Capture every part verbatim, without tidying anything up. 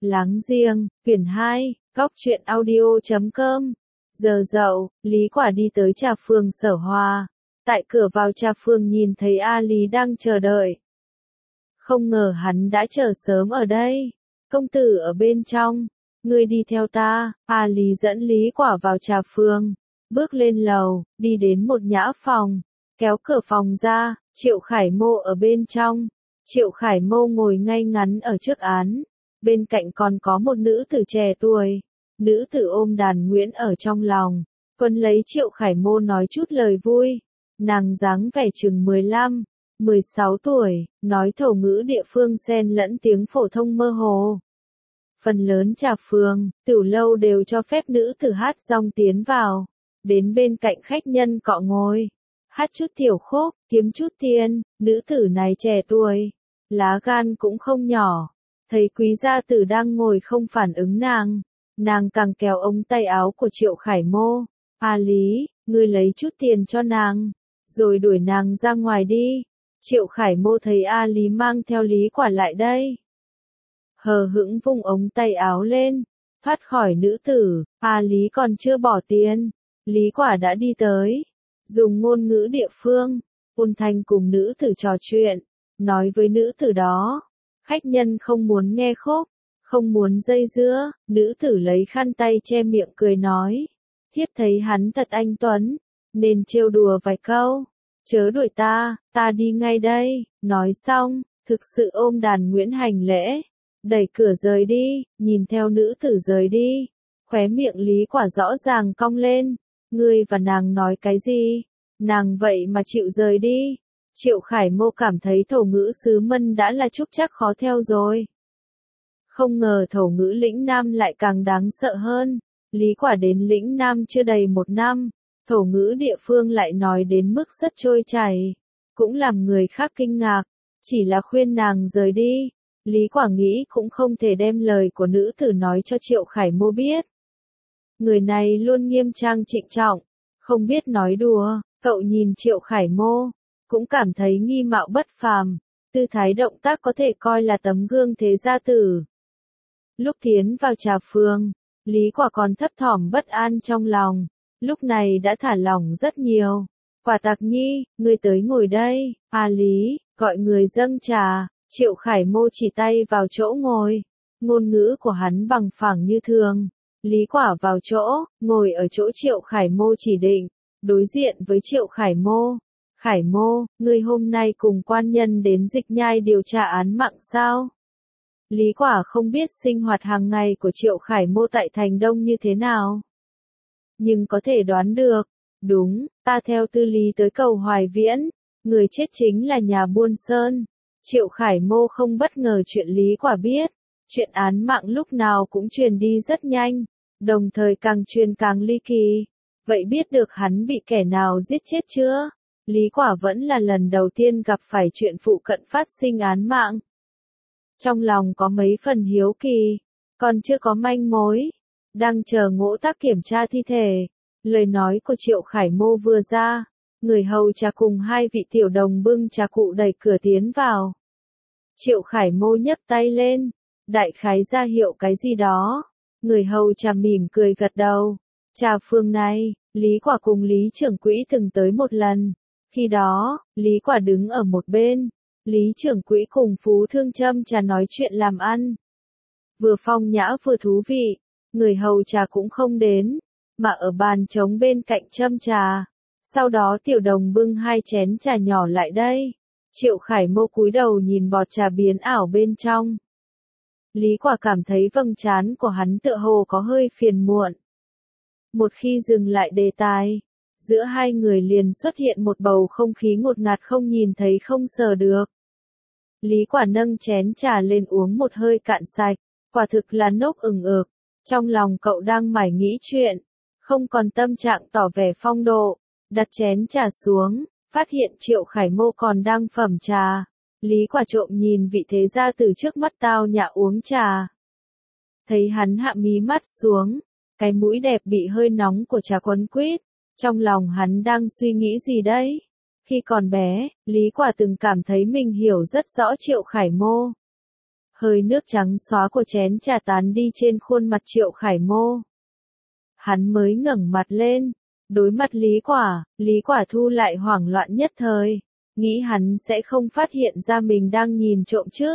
Láng giềng, quyển hai, góc truyện audio chấm com. Giờ dậu, Lý Quả đi tới trà phường Sở Hòa. Tại cửa vào trà phường nhìn thấy A Lý đang chờ đợi. Không ngờ hắn đã chờ sớm ở đây. Công tử ở bên trong, ngươi đi theo ta. A Lý dẫn Lý Quả vào trà phường, bước lên lầu, đi đến một nhã phòng, kéo cửa phòng ra, Triệu Khải Mô ở bên trong. Triệu Khải Mô ngồi ngay ngắn ở trước án, bên cạnh còn có một nữ tử trẻ tuổi. Nữ tử ôm đàn Nguyễn ở trong lòng, quân lấy Triệu Khải Mô nói chút lời vui. Nàng dáng vẻ chừng mười lăm, mười sáu tuổi, nói thổ ngữ địa phương xen lẫn tiếng phổ thông mơ hồ. Phần lớn trà phường, tiểu lâu đều cho phép nữ tử hát rong tiến vào, đến bên cạnh khách nhân cọ ngồi, hát chút tiểu khúc, kiếm chút tiền. Nữ tử này trẻ tuổi, lá gan cũng không nhỏ, thấy quý gia tử đang ngồi không phản ứng nàng, nàng càng kéo ống tay áo của Triệu Khải Mô. A Lý, ngươi lấy chút tiền cho nàng, rồi đuổi nàng ra ngoài đi. Triệu Khải Mô thấy A Lý mang theo Lý Quả lại đây, hờ hững vung ống tay áo lên, thoát khỏi nữ tử. A Lý còn chưa bỏ tiền, Lý Quả đã đi tới, dùng ngôn ngữ địa phương, ôn thanh cùng nữ tử trò chuyện, nói với nữ tử đó, khách nhân không muốn nghe khúc, không muốn dây dưa. Nữ tử lấy khăn tay che miệng cười nói, thiếp thấy hắn thật anh tuấn, nên trêu đùa vài câu, chớ đuổi ta, ta đi ngay đây. Nói xong, thực sự ôm đàn Nguyễn hành lễ, đẩy cửa rời đi. Nhìn theo nữ tử rời đi, khóe miệng Lý Quả rõ ràng cong lên, ngươi và nàng nói cái gì, nàng vậy mà chịu rời đi. Triệu Khải Mô cảm thấy thổ ngữ sứ mân đã là trúc chắc khó theo rồi, không ngờ thổ ngữ lĩnh Nam lại càng đáng sợ hơn. Lý Quả đến lĩnh Nam chưa đầy một năm, thổ ngữ địa phương lại nói đến mức rất trôi chảy, cũng làm người khác kinh ngạc. Chỉ là khuyên nàng rời đi, Lý Quả nghĩ cũng không thể đem lời của nữ tử nói cho Triệu Khải Mô biết. Người này luôn nghiêm trang trịnh trọng, không biết nói đùa. Cậu nhìn Triệu Khải Mô, cũng cảm thấy nghi mạo bất phàm, tư thái động tác có thể coi là tấm gương thế gia tử. Lúc tiến vào trà phường, Lý Quả còn thấp thỏm bất an trong lòng, lúc này đã thả lỏng rất nhiều. Quả Tạc Nhi, ngươi tới ngồi đây. A Lý, gọi người dâng trà. Triệu Khải Mô chỉ tay vào chỗ ngồi, ngôn ngữ của hắn bằng phẳng như thường. Lý Quả vào chỗ, ngồi ở chỗ Triệu Khải Mô chỉ định, đối diện với Triệu Khải Mô. Khải Mô, ngươi hôm nay cùng quan nhân đến Dịch Nhai điều tra án mạng sao? Lý Quả không biết sinh hoạt hàng ngày của Triệu Khải Mô tại thành Đông như thế nào, nhưng có thể đoán được. Đúng, ta theo Tư Lý tới cầu Hoài Viễn, người chết chính là nhà buôn Sơn. Triệu Khải Mô không bất ngờ chuyện Lý Quả biết, chuyện án mạng lúc nào cũng truyền đi rất nhanh, đồng thời càng truyền càng ly kỳ. Vậy biết được hắn bị kẻ nào giết chết chưa? Lý Quả vẫn là lần đầu tiên gặp phải chuyện phụ cận phát sinh án mạng. Trong lòng có mấy phần hiếu kỳ, còn chưa có manh mối, đang chờ Ngỗ Tác kiểm tra thi thể. Lời nói của Triệu Khải Mô vừa ra, người hầu trà cùng hai vị tiểu đồng bưng trà cụ đẩy cửa tiến vào. Triệu Khải Mô nhấc tay lên, đại khái ra hiệu cái gì đó. Người hầu trà mỉm cười gật đầu. Trà phường này, Lý Quả cùng Lý trưởng quỹ từng tới một lần. Khi đó, Lý Quả đứng ở một bên, Lý trưởng quỹ cùng Phú Thương châm trà nói chuyện làm ăn. Vừa phong nhã vừa thú vị, người hầu trà cũng không đến, mà ở bàn trống bên cạnh châm trà. Sau đó tiểu đồng bưng hai chén trà nhỏ lại đây. Triệu Khải Mô cúi đầu nhìn bọt trà biến ảo bên trong. Lý Quả cảm thấy vầng trán của hắn tựa hồ có hơi phiền muộn. Một khi dừng lại đề tài, giữa hai người liền xuất hiện một bầu không khí ngột ngạt không nhìn thấy không sờ được. Lý Quả nâng chén trà lên uống một hơi cạn sạch, quả thực là nốc ửng ực. Trong lòng cậu đang mải nghĩ chuyện, không còn tâm trạng tỏ vẻ phong độ, đặt chén trà xuống, phát hiện Triệu Khải Mô còn đang phẩm trà. Lý Quả trộm nhìn vị thế gia từ trước mắt tao nhã uống trà. Thấy hắn hạ mí mắt xuống, cái mũi đẹp bị hơi nóng của trà quấn quýt, trong lòng hắn đang suy nghĩ gì đấy? Khi còn bé, Lý Quả từng cảm thấy mình hiểu rất rõ Triệu Khải Mô. hơi nước trắng xóa của chén trà tán đi trên khuôn mặt Triệu Khải Mô. Hắn mới ngẩng mặt lên, đối mặt Lý Quả, Lý Quả Thu lại hoảng loạn nhất thời, nghĩ hắn sẽ không phát hiện ra mình đang nhìn trộm chứ.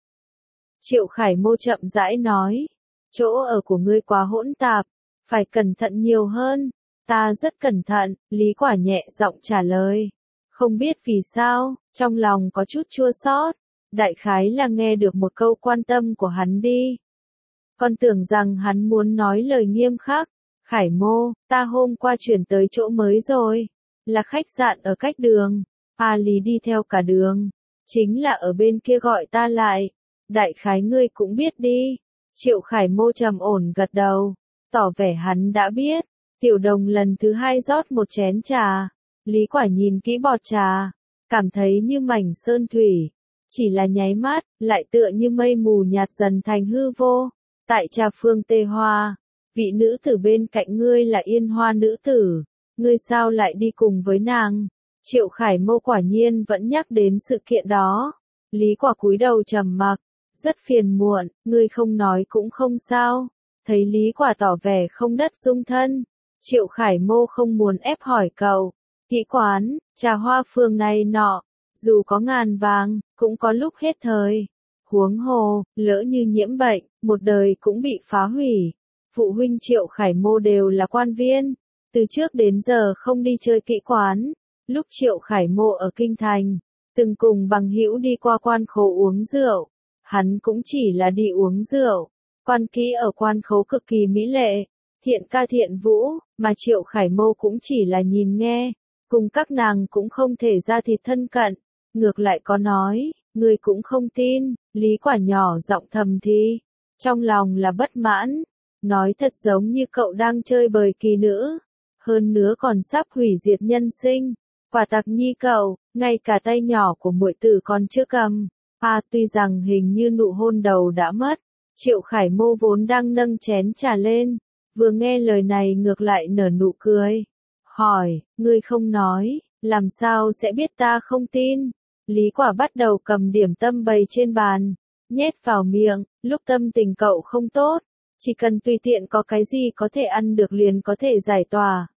Triệu Khải Mô chậm rãi nói, chỗ ở của ngươi quá hỗn tạp, phải cẩn thận nhiều hơn. Ta rất cẩn thận, Lý Quả nhẹ giọng trả lời. Không biết vì sao, trong lòng có chút chua xót, đại khái là nghe được một câu quan tâm của hắn đi. Con tưởng rằng hắn muốn nói lời nghiêm khắc. Khải Mô, ta hôm qua chuyển tới chỗ mới rồi, là khách sạn ở cách đường. A Lý đi theo cả đường, chính là ở bên kia gọi ta lại. Đại khái ngươi cũng biết đi. Triệu Khải Mô trầm ổn gật đầu, tỏ vẻ hắn đã biết. Tiểu Đồng lần thứ hai rót một chén trà. Lý Quả nhìn kỹ bọt trà, cảm thấy như mảnh sơn thủy, chỉ là nháy mắt, lại tựa như mây mù nhạt dần thành hư vô. Tại trà phương Tê Hoa, vị nữ tử bên cạnh ngươi là Yên Hoa nữ tử, ngươi sao lại đi cùng với nàng? Triệu Khải Mô quả nhiên vẫn nhắc đến sự kiện đó. Lý Quả cúi đầu trầm mặc, rất phiền muộn, ngươi không nói cũng không sao. Thấy Lý Quả tỏ vẻ không đất dung thân, Triệu Khải Mô không muốn ép hỏi cậu. Kỹ quán, trà hoa phường này nọ, dù có ngàn vàng, cũng có lúc hết thời. Huống hồ, lỡ như nhiễm bệnh, một đời cũng bị phá hủy. Phụ huynh Triệu Khải Mô đều là quan viên, từ trước đến giờ không đi chơi kỹ quán. Lúc Triệu Khải Mô ở Kinh Thành, từng cùng bằng hữu đi qua quan khấu uống rượu, hắn cũng chỉ là đi uống rượu. Quan kỹ ở quan khấu cực kỳ mỹ lệ, thiện ca thiện vũ, mà Triệu Khải Mô cũng chỉ là nhìn nghe, cùng các nàng cũng không thể ra thịt thân cận. Ngược lại có nói, người cũng không tin. Lý Quả nhỏ giọng thầm thì, trong lòng là bất mãn, nói thật giống như cậu đang chơi bời kỳ nữ, hơn nữa còn sắp hủy diệt nhân sinh. Quả tặc nhi cậu, ngay cả tay nhỏ của muội tử còn chưa cầm. À, tuy rằng hình như nụ hôn đầu đã mất, Triệu Khải Mô vốn đang nâng chén trà lên, vừa nghe lời này ngược lại nở nụ cười. Hỏi, ngươi không nói, làm sao sẽ biết ta không tin? Lý Quả bắt đầu cầm điểm tâm bày trên bàn, nhét vào miệng. Lúc tâm tình cậu không tốt, chỉ cần tùy tiện có cái gì có thể ăn được liền có thể giải tỏa.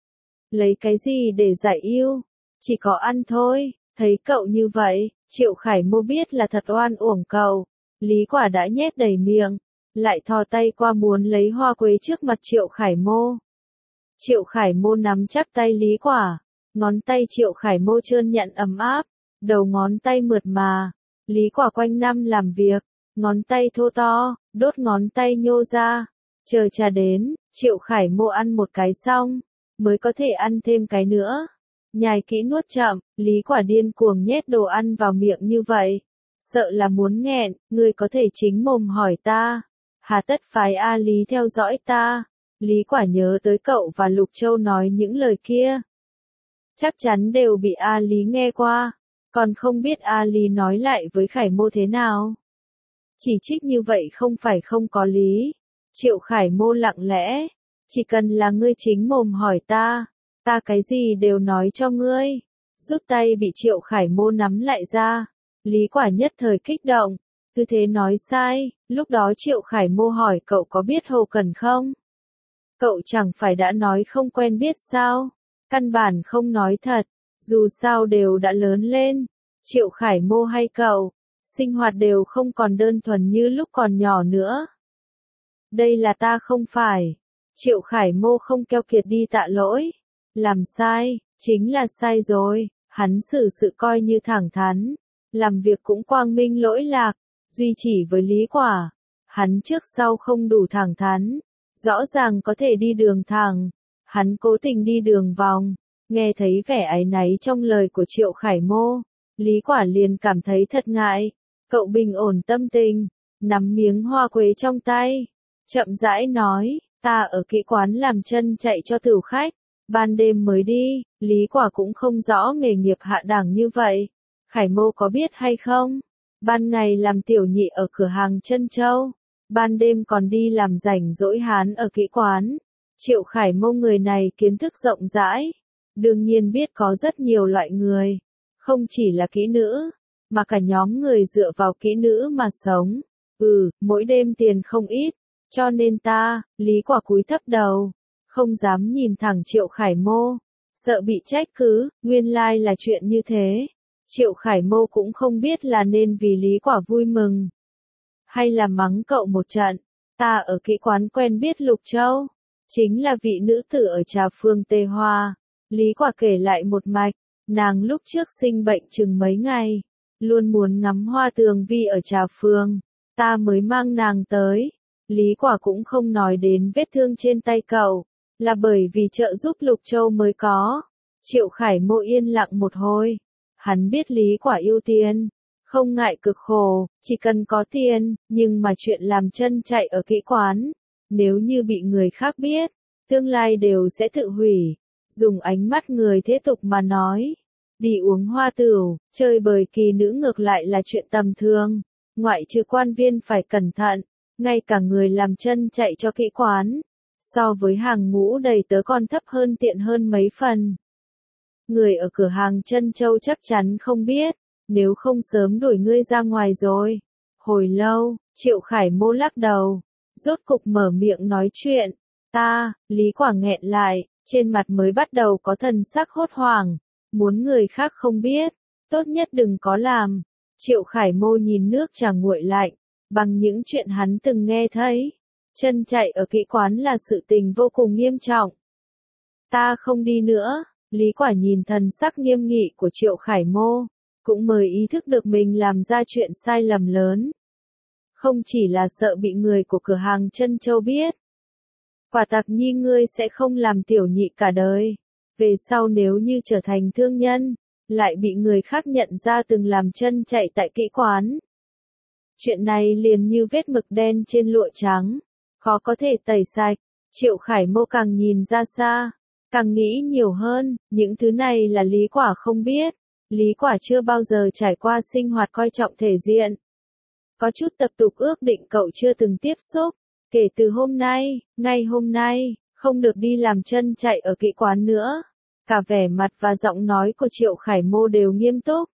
Lấy cái gì để giải yêu? Chỉ có ăn thôi. Thấy cậu như vậy, Triệu Khải Mô biết là thật oan uổng cậu. Lý Quả đã nhét đầy miệng, lại thò tay qua muốn lấy hoa quế trước mặt Triệu Khải Mô. Triệu Khải Mô nắm chắc tay Lý Quả, ngón tay Triệu Khải Mô trơn nhẵn ấm áp, đầu ngón tay mượt mà. Lý Quả quanh năm làm việc, ngón tay thô to, đốt ngón tay nhô ra. Chờ trà đến, Triệu Khải Mô ăn một cái xong, mới có thể ăn thêm cái nữa. Nhai kỹ nuốt chậm, Lý Quả điên cuồng nhét đồ ăn vào miệng như vậy. Sợ là muốn nghẹn, ngươi có thể chính mồm hỏi ta. Hà tất phái A Lý theo dõi ta. Lý Quả nhớ tới cậu và Lục Châu nói những lời kia. Chắc chắn đều bị A Lý nghe qua, còn không biết A Lý nói lại với Khải Mô thế nào. Chỉ trích như vậy không phải không có lý. Triệu Khải Mô lặng lẽ, chỉ cần là ngươi chính mồm hỏi ta, ta cái gì đều nói cho ngươi. Rút tay bị Triệu Khải Mô nắm lại ra. Lý Quả nhất thời kích động, cứ thế nói sai. Lúc đó Triệu Khải Mô hỏi cậu có biết Hồ Cần không? Cậu chẳng phải đã nói không quen biết sao? Căn bản không nói thật, dù sao đều đã lớn lên. Triệu Khải Mô hay cậu, sinh hoạt đều không còn đơn thuần như lúc còn nhỏ nữa. Đây là ta không phải. Triệu Khải Mô không keo kiệt đi tạ lỗi. Làm sai, chính là sai rồi. Hắn xử sự coi như thẳng thắn, làm việc cũng quang minh lỗi lạc, duy chỉ với Lý Quả. Hắn trước sau không đủ thẳng thắn, rõ ràng có thể đi đường thẳng, hắn cố tình đi đường vòng. Nghe thấy vẻ áy náy trong lời của Triệu Khải Mô, Lý Quả liền cảm thấy thật ngại. Cậu bình ổn tâm tình, nắm miếng hoa quế trong tay, chậm rãi nói, ta ở kỹ quán làm chân chạy cho tửu khách, ban đêm mới đi. Lý Quả cũng không rõ nghề nghiệp hạ đẳng như vậy. Khải Mô có biết hay không? Ban ngày làm tiểu nhị ở cửa hàng Trân Châu, ban đêm còn đi làm rảnh rỗi hán ở kỹ quán. Triệu Khải Mô người này kiến thức rộng rãi, đương nhiên biết có rất nhiều loại người, không chỉ là kỹ nữ, mà cả nhóm người dựa vào kỹ nữ mà sống. Ừ, mỗi đêm tiền không ít, cho nên ta, Lý Quả cúi thấp đầu, không dám nhìn thẳng Triệu Khải Mô, sợ bị trách cứ, nguyên lai là chuyện như thế. Triệu Khải Mô cũng không biết là nên vì Lý Quả vui mừng, hay là mắng cậu một trận. Ta ở kỹ quán quen biết Lục Châu, chính là vị nữ tử ở Trà Phương Tê Hoa. Lý Quả kể lại một mạch, nàng lúc trước sinh bệnh chừng mấy ngày, luôn muốn ngắm hoa tường vi ở Trà Phương, ta mới mang nàng tới. Lý Quả cũng không nói đến vết thương trên tay cậu, là bởi vì trợ giúp Lục Châu mới có. Triệu Khải Mô yên lặng một hồi, hắn biết Lý Quả yêu tiền, không ngại cực khổ, chỉ cần có tiền, nhưng mà chuyện làm chân chạy ở kỹ quán, nếu như bị người khác biết, tương lai đều sẽ tự hủy. Dùng ánh mắt người thế tục mà nói, đi uống hoa tửu, chơi bời kỳ nữ ngược lại là chuyện tầm thường, ngoại trừ quan viên phải cẩn thận, ngay cả người làm chân chạy cho kỹ quán, so với hàng ngũ đầy tớ còn thấp hơn tiện hơn mấy phần. Người ở cửa hàng Trân Châu chắc chắn không biết, nếu không sớm đuổi ngươi ra ngoài rồi. Hồi lâu, Triệu Khải Mô lắc đầu, rốt cục mở miệng nói chuyện. Ta, Lý Quả nghẹn lại, trên mặt mới bắt đầu có thần sắc hốt hoảng, muốn người khác không biết, tốt nhất đừng có làm. Triệu Khải Mô nhìn nước trà nguội lạnh, bằng những chuyện hắn từng nghe thấy, chân chạy ở kỹ quán là sự tình vô cùng nghiêm trọng. Ta không đi nữa. Lý Quả nhìn thần sắc nghiêm nghị của Triệu Khải Mô, cũng mới ý thức được mình làm ra chuyện sai lầm lớn. Không chỉ là sợ bị người của cửa hàng Trân Châu biết. Quả tặc nhi ngươi sẽ không làm tiểu nhị cả đời. Về sau nếu như trở thành thương nhân, lại bị người khác nhận ra từng làm chân chạy tại kỹ quán. Chuyện này liền như vết mực đen trên lụa trắng, khó có thể tẩy sạch. Triệu Khải Mô càng nhìn ra xa, càng nghĩ nhiều hơn, những thứ này là Lý Quả không biết. Lý Quả chưa bao giờ trải qua sinh hoạt coi trọng thể diện. Có chút tập tục ước định cậu chưa từng tiếp xúc. Kể từ hôm nay, ngay hôm nay, không được đi làm chân chạy ở kỹ quán nữa. Cả vẻ mặt và giọng nói của Triệu Khải Mô đều nghiêm túc.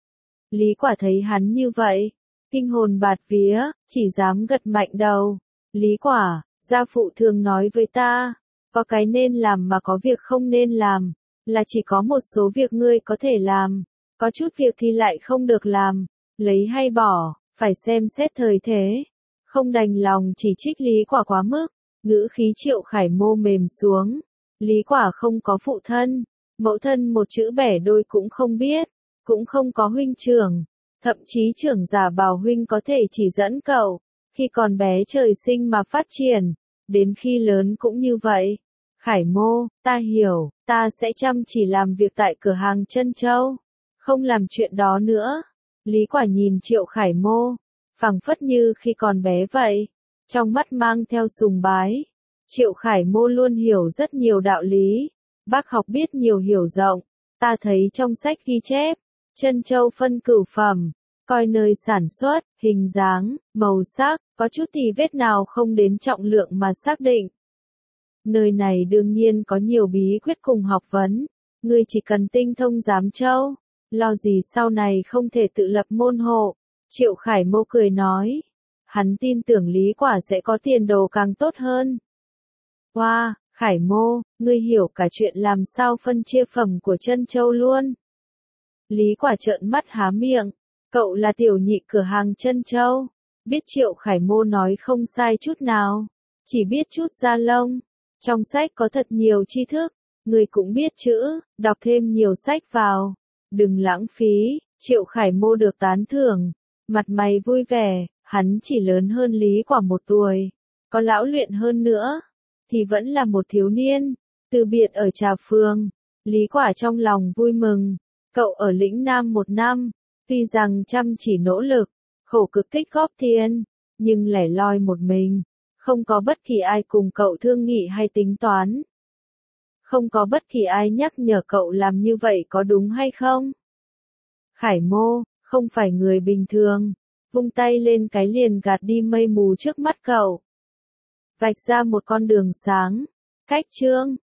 Lý Quả thấy hắn như vậy, kinh hồn bạt vía, chỉ dám gật mạnh đầu. Lý Quả, gia phụ thường nói với ta, có cái nên làm mà có việc không nên làm, là chỉ có một số việc ngươi có thể làm, có chút việc thì lại không được làm, lấy hay bỏ, phải xem xét thời thế. Không đành lòng chỉ trích Lý Quả quá mức, ngữ khí Triệu Khải Mô mềm xuống. Lý Quả không có phụ thân, mẫu thân một chữ bẻ đôi cũng không biết, cũng không có huynh trưởng, thậm chí trưởng giả bảo huynh có thể chỉ dẫn cậu, khi còn bé trời sinh mà phát triển, đến khi lớn cũng như vậy. Khải Mô, ta hiểu, ta sẽ chăm chỉ làm việc tại cửa hàng Trân Châu, không làm chuyện đó nữa. Lý Quả nhìn Triệu Khải Mô, phảng phất như khi còn bé vậy, trong mắt mang theo sùng bái. Triệu Khải Mô luôn hiểu rất nhiều đạo lý, bác học biết nhiều hiểu rộng, ta thấy trong sách ghi chép, Trân Châu phân cửu phẩm, coi nơi sản xuất, hình dáng, màu sắc, có chút tì vết nào không đến trọng lượng mà xác định. Nơi này đương nhiên có nhiều bí quyết cùng học vấn, ngươi chỉ cần tinh thông giám châu, lo gì sau này không thể tự lập môn hộ. Triệu Khải Mô cười nói, hắn tin tưởng Lý Quả sẽ có tiền đồ càng tốt hơn. Wow, Khải Mô, ngươi hiểu cả chuyện làm sao phân chia phẩm của Trân Châu luôn. Lý Quả trợn mắt há miệng, cậu là tiểu nhị cửa hàng Trân Châu, biết Triệu Khải Mô nói không sai chút nào, chỉ biết chút da lông. Trong sách có thật nhiều tri thức, người cũng biết chữ, đọc thêm nhiều sách vào, đừng lãng phí. Triệu Khải Mô được tán thưởng, mặt mày vui vẻ, hắn chỉ lớn hơn Lý Quả một tuổi, có lão luyện hơn nữa, thì vẫn là một thiếu niên. Từ biệt ở Trà Phương, Lý Quả trong lòng vui mừng, cậu ở lĩnh Nam một năm, tuy rằng chăm chỉ nỗ lực, khổ cực tích góp tiền, nhưng lẻ loi một mình. Không có bất kỳ ai cùng cậu thương nghị hay tính toán. Không có bất kỳ ai nhắc nhở cậu làm như vậy có đúng hay không. Khải Mô, không phải người bình thường, vung tay lên cái liền gạt đi mây mù trước mắt cậu. Vạch ra một con đường sáng. Cách chương